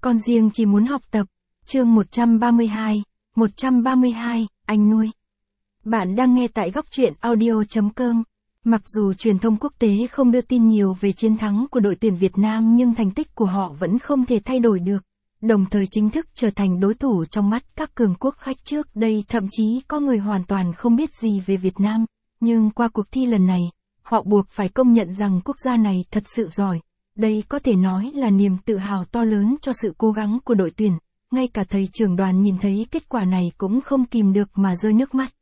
Con riêng chỉ muốn học tập. Chương 132, anh nuôi. Bạn đang nghe tại góc truyện audio.com. Mặc dù truyền thông quốc tế không đưa tin nhiều về chiến thắng của đội tuyển Việt Nam nhưng thành tích của họ vẫn không thể thay đổi được, đồng thời chính thức trở thành đối thủ trong mắt các cường quốc khách trước đây, thậm chí có người hoàn toàn không biết gì về Việt Nam, nhưng qua cuộc thi lần này, họ buộc phải công nhận rằng quốc gia này thật sự giỏi. Đây có thể nói là niềm tự hào to lớn cho sự cố gắng của đội tuyển, ngay cả thầy trưởng đoàn nhìn thấy kết quả này cũng không kìm được mà rơi nước mắt.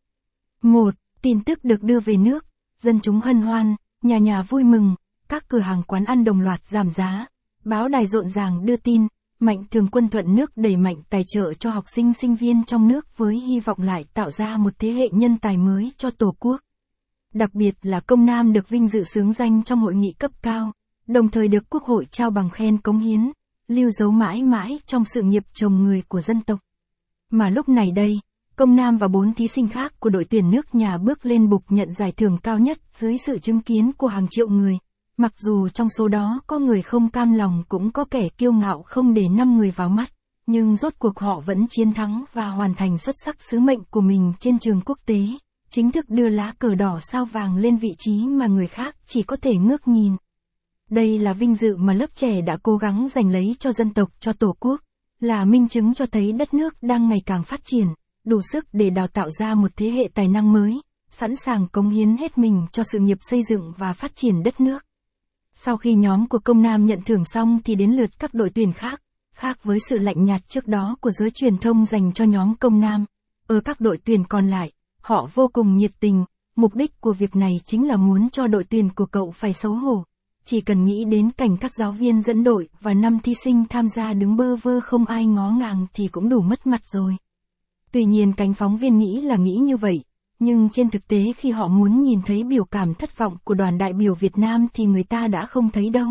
1. Tin tức được đưa về nước, dân chúng hân hoan, nhà nhà vui mừng, các cửa hàng quán ăn đồng loạt giảm giá, báo đài rộn ràng đưa tin, Mạnh Thường Quân thuận nước đẩy mạnh tài trợ cho học sinh sinh viên trong nước với hy vọng lại tạo ra một thế hệ nhân tài mới cho Tổ quốc. Đặc biệt là Công Nam được vinh dự xướng danh trong hội nghị cấp cao, đồng thời được Quốc hội trao bằng khen cống hiến, lưu dấu mãi mãi trong sự nghiệp trồng người của dân tộc. Mà lúc này đây, Công Nam và 4 thí sinh khác của đội tuyển nước nhà bước lên bục nhận giải thưởng cao nhất dưới sự chứng kiến của hàng triệu người. Mặc dù trong số đó có người không cam lòng cũng có kẻ kiêu ngạo không để 5 người vào mắt, nhưng rốt cuộc họ vẫn chiến thắng và hoàn thành xuất sắc sứ mệnh của mình trên trường quốc tế, chính thức đưa lá cờ đỏ sao vàng lên vị trí mà người khác chỉ có thể ngước nhìn. Đây là vinh dự mà lớp trẻ đã cố gắng giành lấy cho dân tộc, cho Tổ quốc, là minh chứng cho thấy đất nước đang ngày càng phát triển, đủ sức để đào tạo ra một thế hệ tài năng mới, sẵn sàng cống hiến hết mình cho sự nghiệp xây dựng và phát triển đất nước. Sau khi nhóm của Công Nam nhận thưởng xong thì đến lượt các đội tuyển khác, khác với sự lạnh nhạt trước đó của giới truyền thông dành cho nhóm Công Nam. Ở các đội tuyển còn lại, họ vô cùng nhiệt tình, mục đích của việc này chính là muốn cho đội tuyển của cậu phải xấu hổ. Chỉ cần nghĩ đến cảnh các giáo viên dẫn đội và 5 thí sinh tham gia đứng bơ vơ không ai ngó ngàng thì cũng đủ mất mặt rồi. Tuy nhiên cánh phóng viên nghĩ là nghĩ như vậy, nhưng trên thực tế khi họ muốn nhìn thấy biểu cảm thất vọng của đoàn đại biểu Việt Nam thì người ta đã không thấy đâu.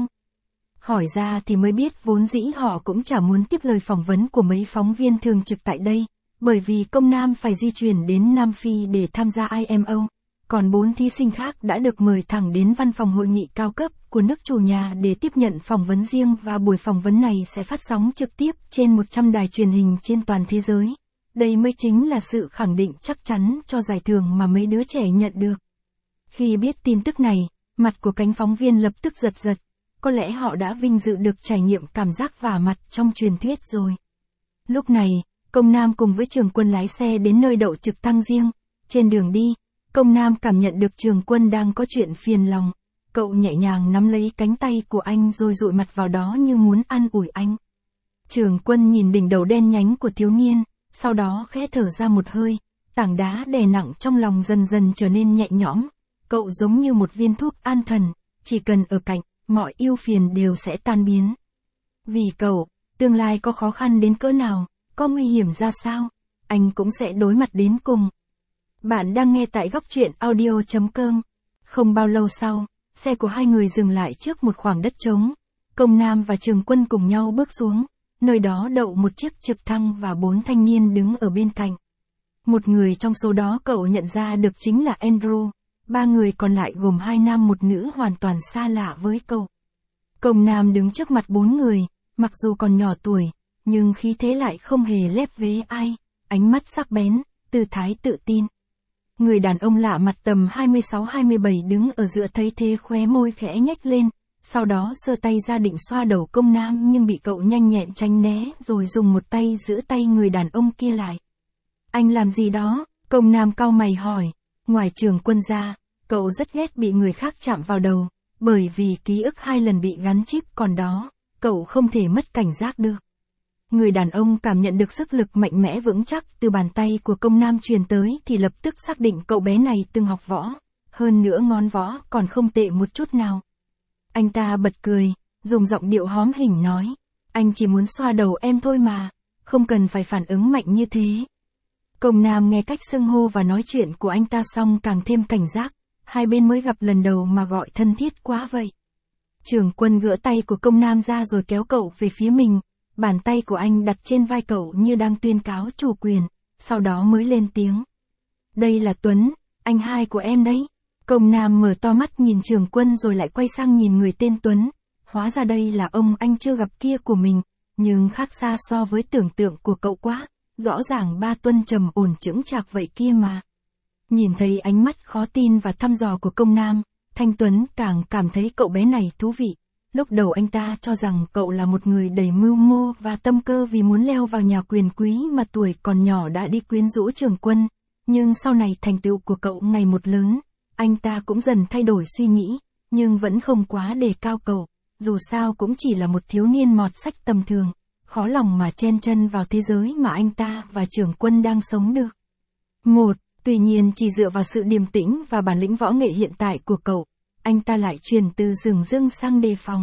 Hỏi ra thì mới biết vốn dĩ họ cũng chả muốn tiếp lời phỏng vấn của mấy phóng viên thường trực tại đây, bởi vì Công Nam phải di chuyển đến Nam Phi để tham gia IMO. Còn 4 thí sinh khác đã được mời thẳng đến văn phòng hội nghị cao cấp của nước chủ nhà để tiếp nhận phỏng vấn riêng, và buổi phỏng vấn này sẽ phát sóng trực tiếp trên 100 đài truyền hình trên toàn thế giới. Đây mới chính là sự khẳng định chắc chắn cho giải thưởng mà mấy đứa trẻ nhận được. Khi biết tin tức này, mặt của cánh phóng viên lập tức giật giật, có lẽ họ đã vinh dự được trải nghiệm cảm giác vả mặt trong truyền thuyết rồi. Lúc này, Công Nam cùng với Trường Quân lái xe đến nơi đậu trực thăng riêng. Trên đường đi, Công Nam cảm nhận được Trường Quân đang có chuyện phiền lòng. Cậu nhẹ nhàng nắm lấy cánh tay của anh rồi dụi mặt vào đó như muốn an ủi anh. Trường Quân nhìn đỉnh đầu đen nhánh của thiếu niên, sau đó khẽ thở ra một hơi, tảng đá đè nặng trong lòng dần dần trở nên nhẹ nhõm. Cậu giống như một viên thuốc an thần, chỉ cần ở cạnh, mọi ưu phiền đều sẽ tan biến. Vì cậu, tương lai có khó khăn đến cỡ nào, có nguy hiểm ra sao, anh cũng sẽ đối mặt đến cùng. Bạn đang nghe tại góc truyện audio.com. Không bao lâu sau, xe của hai người dừng lại trước một khoảng đất trống. Công Nam và Trường Quân cùng nhau bước xuống. Nơi đó đậu một chiếc trực thăng và 4 thanh niên đứng ở bên cạnh. Một người trong số đó cậu nhận ra được chính là Andrew. 3 người còn lại gồm 2 nam 1 nữ hoàn toàn xa lạ với cậu. Công Nam đứng trước mặt 4 người, mặc dù còn nhỏ tuổi, nhưng khí thế lại không hề lép vế ai, ánh mắt sắc bén, tư thái tự tin. Người đàn ông lạ mặt tầm 26-27 đứng ở giữa thấy thế khóe môi khẽ nhếch lên, sau đó giơ tay ra định xoa đầu Công Nam nhưng bị cậu nhanh nhẹn tránh né rồi dùng một tay giữ tay người đàn ông kia lại. Anh làm gì đó? Công Nam cau mày hỏi. Ngoài Trường Quân ra, cậu rất ghét bị người khác chạm vào đầu, bởi vì ký ức 2 lần bị gắn chip còn đó, cậu không thể mất cảnh giác được. Người đàn ông cảm nhận được sức lực mạnh mẽ vững chắc từ bàn tay của Công Nam truyền tới thì lập tức xác định cậu bé này từng học võ, hơn nữa ngón võ còn không tệ một chút nào. Anh ta bật cười, dùng giọng điệu hóm hỉnh nói, anh chỉ muốn xoa đầu em thôi mà, không cần phải phản ứng mạnh như thế. Công Nam nghe cách xưng hô và nói chuyện của anh ta xong càng thêm cảnh giác, hai bên mới gặp lần đầu mà gọi thân thiết quá vậy. Trường Quân gỡ tay của Công Nam ra rồi kéo cậu về phía mình, bàn tay của anh đặt trên vai cậu như đang tuyên cáo chủ quyền, sau đó mới lên tiếng. Đây là Tuấn, anh hai của em đấy. Công Nam mở to mắt nhìn Trường Quân rồi lại quay sang nhìn người tên Tuấn, hóa ra đây là ông anh chưa gặp kia của mình, nhưng khác xa so với tưởng tượng của cậu quá, rõ ràng Ba Tuân trầm ổn chững chạc vậy kia mà. Nhìn thấy ánh mắt khó tin và thăm dò của công nam, Thanh Tuấn càng cảm thấy cậu bé này thú vị. Lúc đầu anh ta cho rằng cậu là một người đầy mưu mô và tâm cơ vì muốn leo vào nhà quyền quý mà tuổi còn nhỏ đã đi quyến rũ Trường Quân, nhưng sau này thành tựu của cậu ngày một lớn, anh ta cũng dần thay đổi suy nghĩ, nhưng vẫn không quá đề cao cậu, dù sao cũng chỉ là một thiếu niên mọt sách tầm thường, khó lòng mà chen chân vào thế giới mà anh ta và Trường Quân đang sống được. Tuy nhiên chỉ dựa vào sự điềm tĩnh và bản lĩnh võ nghệ hiện tại của cậu, anh ta lại chuyển từ dửng dưng sang đề phòng.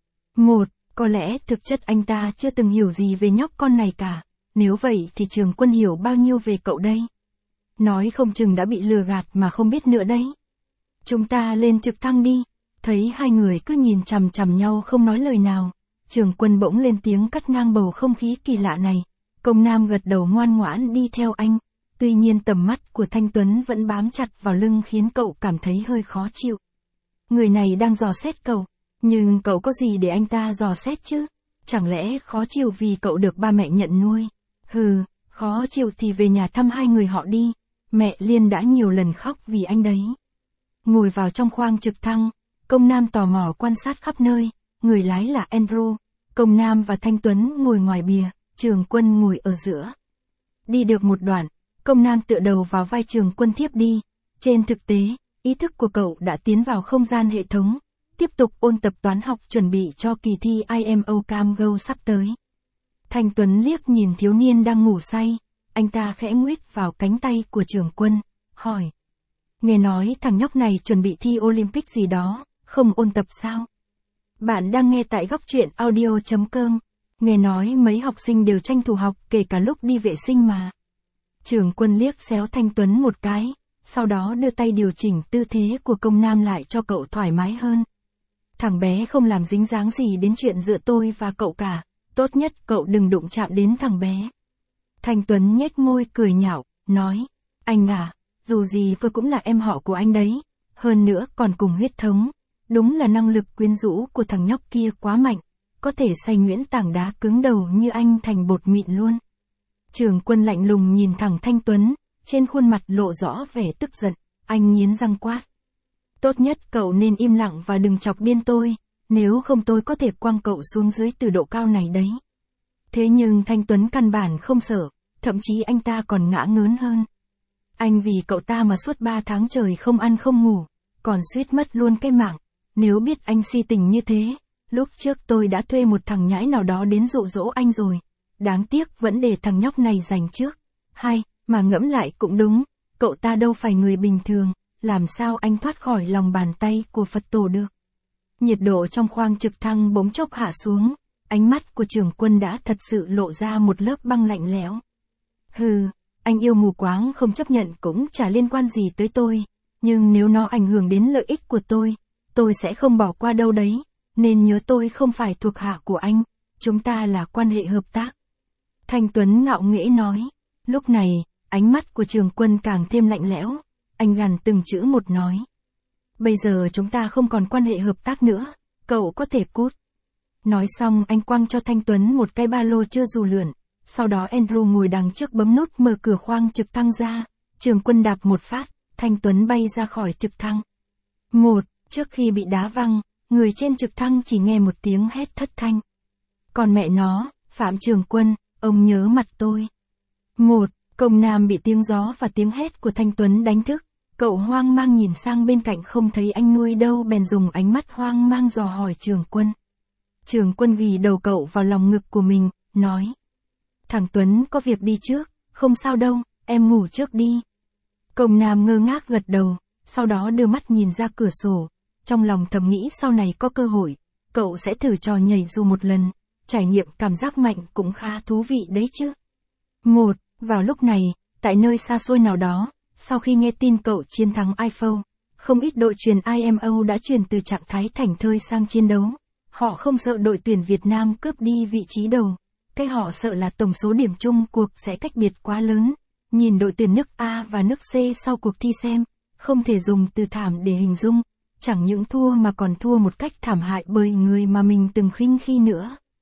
Có lẽ thực chất anh ta chưa từng hiểu gì về nhóc con này cả, nếu vậy thì Trường Quân hiểu bao nhiêu về cậu đây? Nói không chừng đã bị lừa gạt mà không biết nữa đấy. Chúng ta lên trực thăng đi. Thấy hai người cứ nhìn chằm chằm nhau không nói lời nào, Trường Quân bỗng lên tiếng cắt ngang bầu không khí kỳ lạ này. Công nam gật đầu ngoan ngoãn đi theo anh. Tuy nhiên tầm mắt của Thanh Tuấn vẫn bám chặt vào lưng khiến cậu cảm thấy hơi khó chịu. Người này đang dò xét cậu, nhưng cậu có gì để anh ta dò xét chứ? Chẳng lẽ khó chịu vì cậu được ba mẹ nhận nuôi? Khó chịu thì về nhà thăm hai người họ đi. Mẹ Liên đã nhiều lần khóc vì anh đấy. Ngồi vào trong khoang trực thăng, công nam tò mò quan sát khắp nơi, người lái là Andrew, công nam và Thanh Tuấn ngồi ngoài bìa, Trường Quân ngồi ở giữa. Đi được một đoạn, công nam tựa đầu vào vai Trường Quân thiếp đi. Trên thực tế, ý thức của cậu đã tiến vào không gian hệ thống, tiếp tục ôn tập toán học chuẩn bị cho kỳ thi IMO Cam Go sắp tới. Thanh Tuấn liếc nhìn thiếu niên đang ngủ say, anh ta khẽ nguyết vào cánh tay của Trường Quân, hỏi. Nghe nói thằng nhóc này chuẩn bị thi Olympic gì đó, không ôn tập sao? Bạn đang nghe tại góc truyện audio.com. Nghe nói mấy học sinh đều tranh thủ học kể cả lúc đi vệ sinh mà. Trường Quân liếc xéo Thanh Tuấn một cái, sau đó đưa tay điều chỉnh tư thế của công nam lại cho cậu thoải mái hơn. Thằng bé không làm dính dáng gì đến chuyện giữa tôi và cậu cả, tốt nhất cậu đừng đụng chạm đến thằng bé. Thanh Tuấn nhếch môi cười nhạo, nói, anh à, dù gì vừa cũng là em họ của anh đấy, hơn nữa còn cùng huyết thống, đúng là năng lực quyến rũ của thằng nhóc kia quá mạnh, có thể xay nhuyễn tảng đá cứng đầu như anh thành bột mịn luôn. Trường Quân lạnh lùng nhìn thẳng Thanh Tuấn, trên khuôn mặt lộ rõ vẻ tức giận, anh nghiến răng quát. Tốt nhất cậu nên im lặng và đừng chọc điên tôi, nếu không tôi có thể quăng cậu xuống dưới từ độ cao này đấy. Thế nhưng Thanh Tuấn căn bản không sợ, thậm chí anh ta còn ngã ngớn hơn. Anh vì cậu ta mà suốt 3 tháng trời không ăn không ngủ, còn suýt mất luôn cái mạng. Nếu biết anh si tình như thế, lúc trước tôi đã thuê một thằng nhãi nào đó đến dụ dỗ anh rồi. Đáng tiếc vẫn để thằng nhóc này giành trước. Mà ngẫm lại cũng đúng, cậu ta đâu phải người bình thường, làm sao anh thoát khỏi lòng bàn tay của Phật tổ được. Nhiệt độ trong khoang trực thăng bỗng chốc hạ xuống, ánh mắt của Trường Quân đã thật sự lộ ra một lớp băng lạnh lẽo. Anh yêu mù quáng không chấp nhận cũng chả liên quan gì tới tôi, nhưng nếu nó ảnh hưởng đến lợi ích của tôi sẽ không bỏ qua đâu đấy, nên nhớ tôi không phải thuộc hạ của anh, chúng ta là quan hệ hợp tác. Thanh Tuấn ngạo nghễ nói, lúc này, ánh mắt của Trường Quân càng thêm lạnh lẽo, anh gằn từng chữ một nói. Bây giờ chúng ta không còn quan hệ hợp tác nữa, cậu có thể cút. Nói xong anh quăng cho Thanh Tuấn một cái ba lô chưa dù lượn. Sau đó Andrew ngồi đằng trước bấm nút mở cửa khoang trực thăng ra, Trường Quân đạp một phát, Thanh Tuấn bay ra khỏi trực thăng. Trước khi bị đá văng, người trên trực thăng chỉ nghe một tiếng hét thất thanh. Còn mẹ nó, Phạm Trường Quân, ông nhớ mặt tôi. Công nam bị tiếng gió và tiếng hét của Thanh Tuấn đánh thức, cậu hoang mang nhìn sang bên cạnh không thấy anh nuôi đâu bèn dùng ánh mắt hoang mang dò hỏi Trường Quân. Trường Quân ghì đầu cậu vào lòng ngực của mình, nói. Thằng Tuấn có việc đi trước, không sao đâu, em ngủ trước đi. Công nam ngơ ngác gật đầu, sau đó đưa mắt nhìn ra cửa sổ, trong lòng thầm nghĩ sau này có cơ hội, cậu sẽ thử trò nhảy dù một lần, trải nghiệm cảm giác mạnh cũng khá thú vị đấy chứ. Vào lúc này, tại nơi xa xôi nào đó, sau khi nghe tin cậu chiến thắng IFO, không ít đội chuyền IMO đã chuyển từ trạng thái thảnh thơi sang chiến đấu. Họ không sợ đội tuyển Việt Nam cướp đi vị trí đầu. Cái họ sợ là tổng số điểm chung cuộc sẽ cách biệt quá lớn. Nhìn đội tuyển nước A và nước C sau cuộc thi xem, không thể dùng từ thảm để hình dung. Chẳng những thua mà còn thua một cách thảm hại bởi người mà mình từng khinh khi nữa.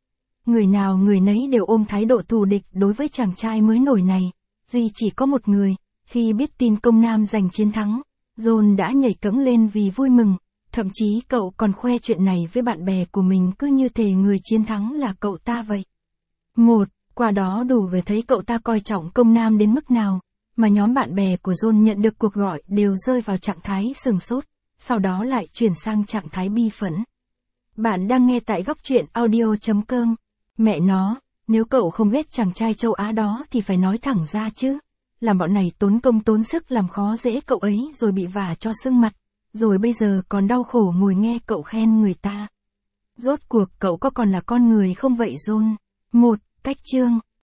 Người nào người nấy đều ôm thái độ thù địch đối với chàng trai mới nổi này. Duy chỉ có một người, khi biết tin công nam giành chiến thắng, John đã nhảy cẫng lên vì vui mừng. Thậm chí cậu còn khoe chuyện này với bạn bè của mình, cứ như thể người chiến thắng là cậu ta vậy. Qua đó đủ về thấy cậu ta coi trọng công nam đến mức nào, mà nhóm bạn bè của John nhận được cuộc gọi đều rơi vào trạng thái sửng sốt, sau đó lại chuyển sang trạng thái bi phẫn. Bạn đang nghe tại góc truyện audio.com. Mẹ nó, nếu cậu không ghét chàng trai châu Á đó thì phải nói thẳng ra chứ. Làm bọn này tốn công tốn sức làm khó dễ cậu ấy rồi bị vả cho sưng mặt, rồi bây giờ còn đau khổ ngồi nghe cậu khen người ta. Rốt cuộc cậu có còn là con người không vậy John? Cách chương.